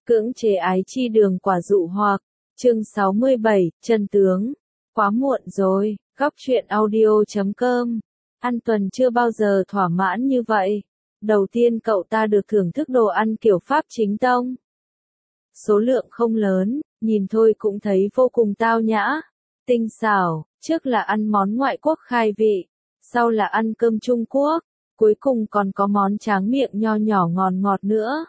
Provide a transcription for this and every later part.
Cưỡng chế ái chi đường quả dụ hoặc, chương 67, chân tướng. Quá muộn rồi, góc truyện audio.com. Ăn tuần chưa bao giờ thỏa mãn như vậy. Đầu tiên cậu ta được thưởng thức đồ ăn kiểu Pháp chính tông. Số lượng không lớn, nhìn thôi cũng thấy vô cùng tao nhã, tinh xảo, trước là ăn món ngoại quốc khai vị, sau là ăn cơm Trung Quốc, cuối cùng còn có món tráng miệng nho nhỏ ngọt ngọt nữa.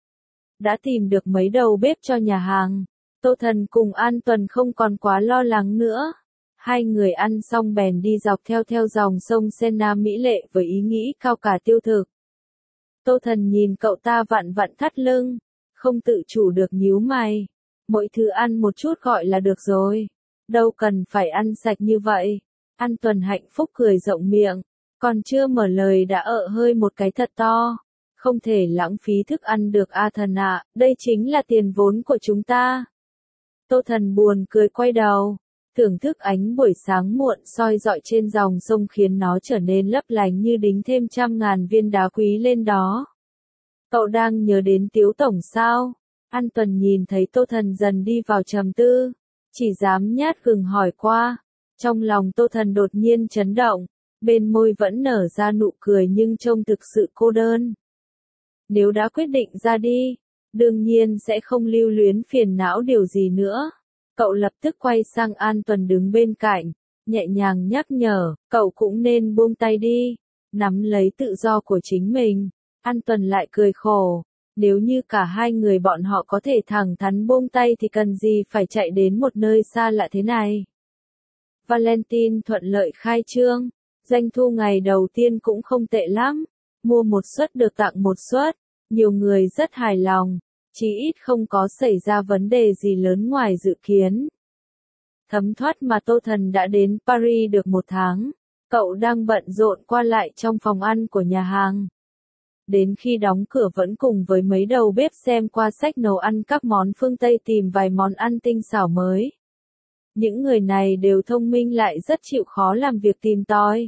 Đã tìm được mấy đầu bếp cho nhà hàng, Tô Thần cùng An Tuần không còn quá lo lắng nữa. Hai người ăn xong bèn đi dọc theo dòng sông Senna mỹ lệ với ý nghĩ cao cả tiêu thực. Tô Thần nhìn cậu ta vặn vặn thắt lưng, không tự chủ được nhíu mày. Mỗi thứ ăn một chút gọi là được rồi, đâu cần phải ăn sạch như vậy. An Tuần hạnh phúc cười rộng miệng, còn chưa mở lời đã hơi một cái thật to. Không thể lãng phí thức ăn được a thần ạ, đây chính là tiền vốn của chúng ta. Tô Thần buồn cười quay đầu, thưởng thức ánh buổi sáng muộn soi rọi trên dòng sông khiến nó trở nên lấp lánh như đính thêm trăm ngàn viên đá quý lên đó. Cậu đang nhớ đến Tiếu Tổng sao? An Tuần nhìn thấy Tô Thần dần đi vào trầm tư, chỉ dám nhát gừng hỏi qua. Trong lòng Tô Thần đột nhiên chấn động, bên môi vẫn nở ra nụ cười nhưng trông thực sự cô đơn. Nếu đã quyết định ra đi, đương nhiên sẽ không lưu luyến phiền não điều gì nữa. Cậu lập tức quay sang An Tuần đứng bên cạnh, nhẹ nhàng nhắc nhở, cậu cũng nên buông tay đi, nắm lấy tự do của chính mình. An Tuần lại cười khổ, nếu như cả hai người bọn họ có thể thẳng thắn buông tay thì cần gì phải chạy đến một nơi xa lạ thế này. Valentine thuận lợi khai trương, doanh thu ngày đầu tiên cũng không tệ lắm, mua một suất được tặng một suất. Nhiều người rất hài lòng, chí ít không có xảy ra vấn đề gì lớn ngoài dự kiến. Thấm thoát mà Tô Thần đã đến Paris được một tháng, cậu đang bận rộn qua lại trong phòng ăn của nhà hàng. Đến khi đóng cửa vẫn cùng với mấy đầu bếp xem qua sách nấu ăn các món phương Tây tìm vài món ăn tinh xảo mới. Những người này đều thông minh lại rất chịu khó làm việc tìm tòi.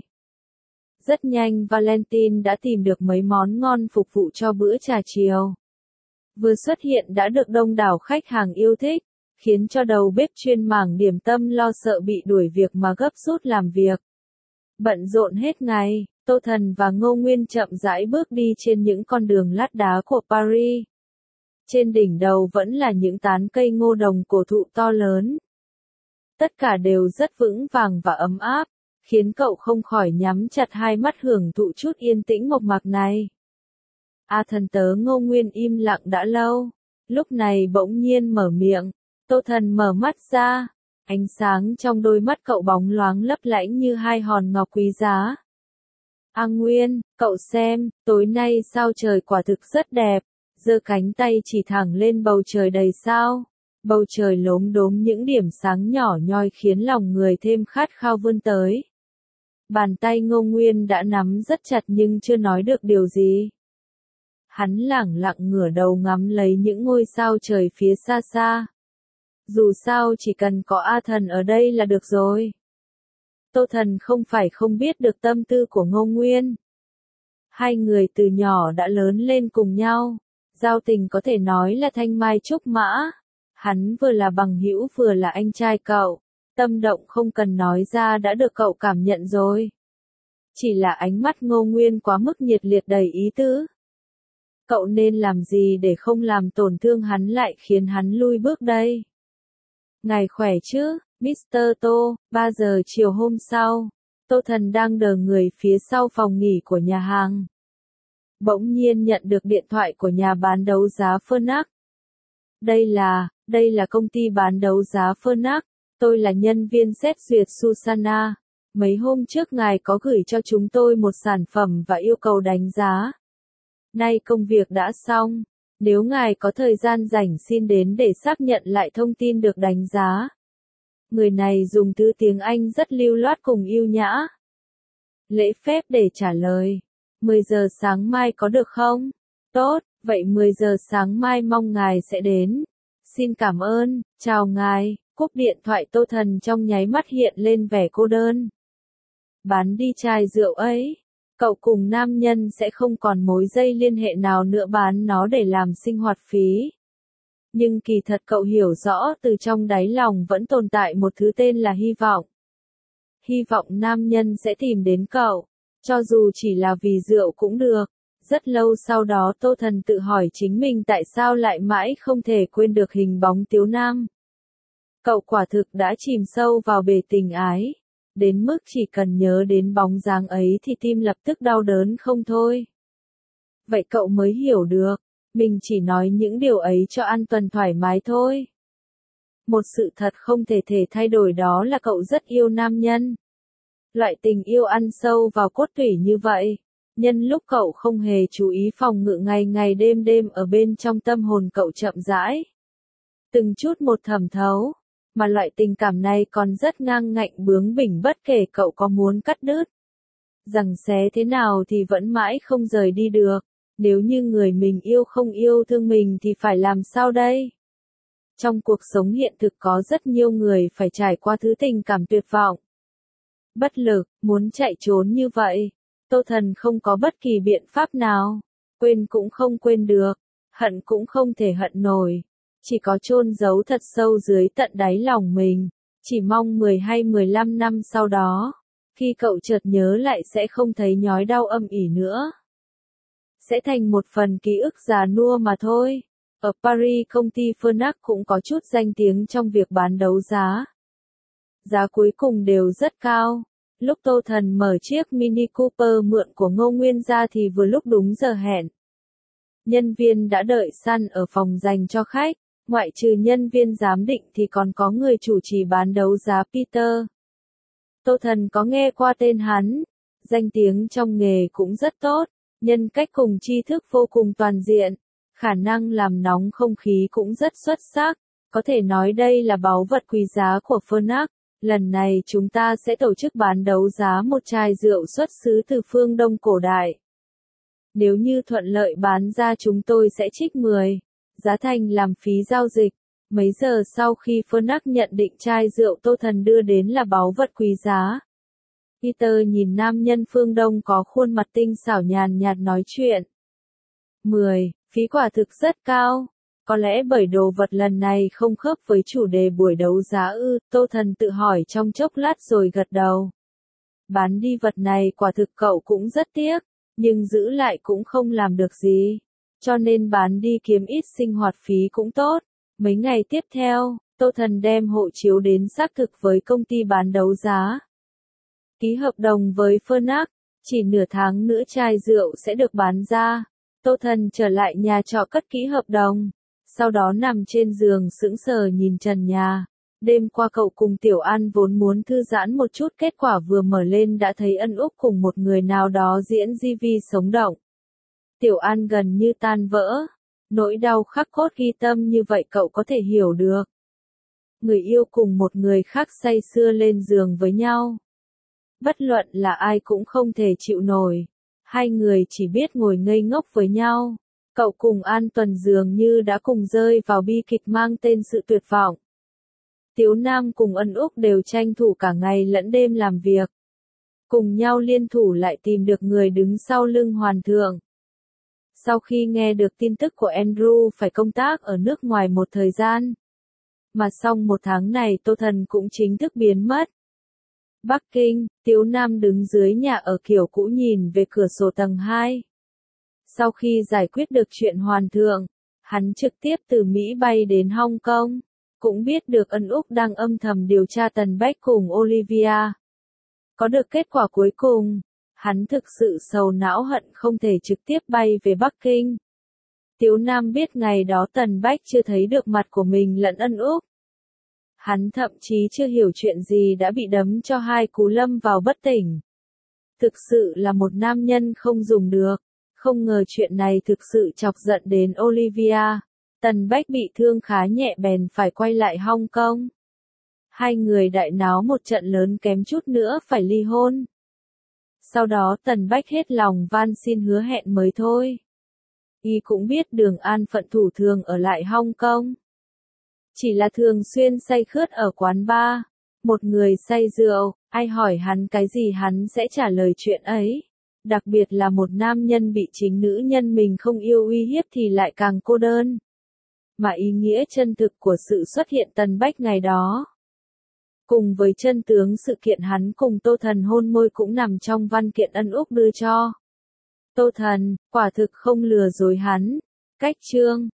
Rất nhanh Valentine đã tìm được mấy món ngon phục vụ cho bữa trà chiều. Vừa xuất hiện đã được đông đảo khách hàng yêu thích, khiến cho đầu bếp chuyên mảng điểm tâm lo sợ bị đuổi việc mà gấp rút làm việc. Bận rộn hết ngày, Tô Thần và Ngô Nguyên chậm rãi bước đi trên những con đường lát đá của Paris. Trên đỉnh đầu vẫn là những tán cây ngô đồng cổ thụ to lớn. Tất cả đều rất vững vàng và ấm áp, khiến cậu không khỏi nhắm chặt hai mắt hưởng thụ chút yên tĩnh mộc mạc này. Thần tớ Ngô Nguyên im lặng đã lâu, lúc này bỗng nhiên mở miệng. Tô Thần mở mắt ra, ánh sáng trong đôi mắt cậu bóng loáng lấp lánh như hai hòn ngọc quý giá. Nguyên, cậu xem, tối nay sao trời quả thực rất đẹp, giơ cánh tay chỉ thẳng lên bầu trời đầy sao. Bầu trời lốm đốm những điểm sáng nhỏ nhoi khiến lòng người thêm khát khao vươn tới. Bàn tay Ngô Nguyên đã nắm rất chặt nhưng chưa nói được điều gì. Hắn lẳng lặng ngửa đầu ngắm lấy những ngôi sao trời phía xa xa. Dù sao chỉ cần có A Thần ở đây là được rồi. Tô Thần không phải không biết được tâm tư của Ngô Nguyên. Hai người từ nhỏ đã lớn lên cùng nhau, giao tình có thể nói là thanh mai trúc mã. Hắn vừa là bằng hữu vừa là anh trai cậu, tâm động không cần nói ra đã được cậu cảm nhận rồi. Chỉ là ánh mắt Ngô Nguyên quá mức nhiệt liệt đầy ý tứ. Cậu nên làm gì để không làm tổn thương hắn lại khiến hắn lui bước đây? Ngài khỏe chứ, Mr. Tô, 3 giờ chiều hôm sau, Tô Thần đang đờ người phía sau phòng nghỉ của nhà hàng. Bỗng nhiên nhận được điện thoại của nhà bán đấu giá Phonak. Đây là công ty bán đấu giá Phonak, tôi là nhân viên xét duyệt Susanna. Mấy hôm trước ngài có gửi cho chúng tôi một sản phẩm và yêu cầu đánh giá. Nay công việc đã xong, nếu ngài có thời gian rảnh xin đến để xác nhận lại thông tin được đánh giá. Người này dùng thứ tiếng Anh rất lưu loát cùng yêu nhã. Lễ phép để trả lời. 10 giờ sáng mai có được không? Tốt, vậy 10 giờ sáng mai mong ngài sẽ đến. Xin cảm ơn, chào ngài. Cúp điện thoại Tô Thần trong nháy mắt hiện lên vẻ cô đơn. Bán đi chai rượu ấy, cậu cùng nam nhân sẽ không còn mối dây liên hệ nào nữa, bán nó để làm sinh hoạt phí. Nhưng kỳ thật cậu hiểu rõ từ trong đáy lòng vẫn tồn tại một thứ tên là hy vọng. Hy vọng nam nhân sẽ tìm đến cậu, cho dù chỉ là vì rượu cũng được. Rất lâu sau đó Tô Thần tự hỏi chính mình tại sao lại mãi không thể quên được hình bóng Tiếu Nam. Cậu quả thực đã chìm sâu vào bể tình ái, đến mức chỉ cần nhớ đến bóng dáng ấy thì tim lập tức đau đớn không thôi. Vậy cậu mới hiểu được, mình chỉ nói những điều ấy cho An Tuần thoải mái thôi. Một sự thật không thể thay đổi đó là cậu rất yêu nam nhân. Loại tình yêu ăn sâu vào cốt tủy như vậy, nhân lúc cậu không hề chú ý phòng ngự ngày ngày đêm đêm ở bên trong tâm hồn cậu chậm rãi. Từng chút một thẩm thấu, mà loại tình cảm này còn rất ngang ngạnh bướng bỉnh bất kể cậu có muốn cắt đứt. Giằng xé thế nào thì vẫn mãi không rời đi được, nếu như người mình yêu không yêu thương mình thì phải làm sao đây? Trong cuộc sống hiện thực có rất nhiều người phải trải qua thứ tình cảm tuyệt vọng. Bất lực, muốn chạy trốn như vậy. Tô Thần không có bất kỳ biện pháp nào. Quên cũng không quên được. Hận cũng không thể hận nổi. Chỉ có chôn giấu thật sâu dưới tận đáy lòng mình. Chỉ mong 10 hay 15 năm sau đó, khi cậu chợt nhớ lại sẽ không thấy nhói đau âm ỉ nữa. Sẽ thành một phần ký ức già nua mà thôi. Ở Paris công ty Fnac cũng có chút danh tiếng trong việc bán đấu giá. Giá cuối cùng đều rất cao. Lúc Tô Thần mở chiếc Mini Cooper mượn của Ngô Nguyên ra thì vừa lúc đúng giờ hẹn. Nhân viên đã đợi sẵn ở phòng dành cho khách, ngoại trừ nhân viên giám định thì còn có người chủ trì bán đấu giá Peter. Tô Thần có nghe qua tên hắn, danh tiếng trong nghề cũng rất tốt, nhân cách cùng tri thức vô cùng toàn diện, khả năng làm nóng không khí cũng rất xuất sắc, có thể nói đây là báu vật quý giá của Fnac. Lần này chúng ta sẽ tổ chức bán đấu giá một chai rượu xuất xứ từ phương Đông cổ đại. Nếu như thuận lợi bán ra chúng tôi sẽ trích 10, giá thành làm phí giao dịch. Mấy giờ sau khi Fnac nhận định chai rượu Tô Thần đưa đến là báu vật quý giá. Peter nhìn nam nhân phương Đông có khuôn mặt tinh xảo nhàn nhạt nói chuyện. 10, phí quả thực rất cao. Có lẽ bởi đồ vật lần này không khớp với chủ đề buổi đấu giá ư, Tô Thần tự hỏi trong chốc lát rồi gật đầu. Bán đi vật này quả thực cậu cũng rất tiếc, nhưng giữ lại cũng không làm được gì. Cho nên bán đi kiếm ít sinh hoạt phí cũng tốt. Mấy ngày tiếp theo, Tô Thần đem hộ chiếu đến xác thực với công ty bán đấu giá. Ký hợp đồng với Fnac, chỉ nửa tháng nữa chai rượu sẽ được bán ra. Tô Thần trở lại nhà trọ cất kỹ hợp đồng. Sau đó nằm trên giường sững sờ nhìn trần nhà. Đêm qua cậu cùng Tiểu An vốn muốn thư giãn một chút, kết quả vừa mở lên đã thấy Ân Úc cùng một người nào đó diễn GV sống động. Tiểu An gần như tan vỡ. Nỗi đau khắc cốt ghi tâm như vậy cậu có thể hiểu được. Người yêu cùng một người khác say sưa lên giường với nhau. Bất luận là ai cũng không thể chịu nổi. Hai người chỉ biết ngồi ngây ngốc với nhau. Cậu cùng An Tuần dường như đã cùng rơi vào bi kịch mang tên sự tuyệt vọng. Tiếu Nam cùng Ân Úc đều tranh thủ cả ngày lẫn đêm làm việc. Cùng nhau liên thủ lại tìm được người đứng sau lưng Hoàn Thượng. Sau khi nghe được tin tức của Andrew phải công tác ở nước ngoài một thời gian. Mà xong một tháng này Tô Thần cũng chính thức biến mất. Bắc Kinh, Tiếu Nam đứng dưới nhà ở kiểu cũ nhìn về cửa sổ tầng 2. Sau khi giải quyết được chuyện Hoàn Thượng, hắn trực tiếp từ Mỹ bay đến Hong Kong. Cũng biết được Ân Úc đang âm thầm điều tra Tần Bách cùng Olivia. Có được kết quả cuối cùng, hắn thực sự sầu não hận không thể trực tiếp bay về Bắc Kinh. Tiếu Nam biết ngày đó Tần Bách chưa thấy được mặt của mình lẫn Ân Úc. Hắn thậm chí chưa hiểu chuyện gì đã bị đấm cho 2 cú lâm vào bất tỉnh. Thực sự là một nam nhân không dùng được. Không ngờ chuyện này thực sự chọc giận đến Olivia. Tần Bách bị thương khá nhẹ bèn phải quay lại Hong Kong. Hai người đại náo một trận lớn kém chút nữa phải ly hôn. Sau đó Tần Bách hết lòng van xin hứa hẹn mới thôi. Y cũng biết Đường An Phận thủ thường ở lại Hong Kong. Chỉ là thường xuyên say khướt ở quán bar. Một người say rượu, ai hỏi hắn cái gì hắn sẽ trả lời chuyện ấy. Đặc biệt là một nam nhân bị chính nữ nhân mình không yêu uy hiếp thì lại càng cô đơn. mà ý nghĩa chân thực của sự xuất hiện Tần Bách ngày đó. Cùng với chân tướng sự kiện hắn cùng Tô Thần hôn môi cũng nằm trong văn kiện ân úc đưa cho Tô Thần, quả thực không lừa dối hắn. Cách chương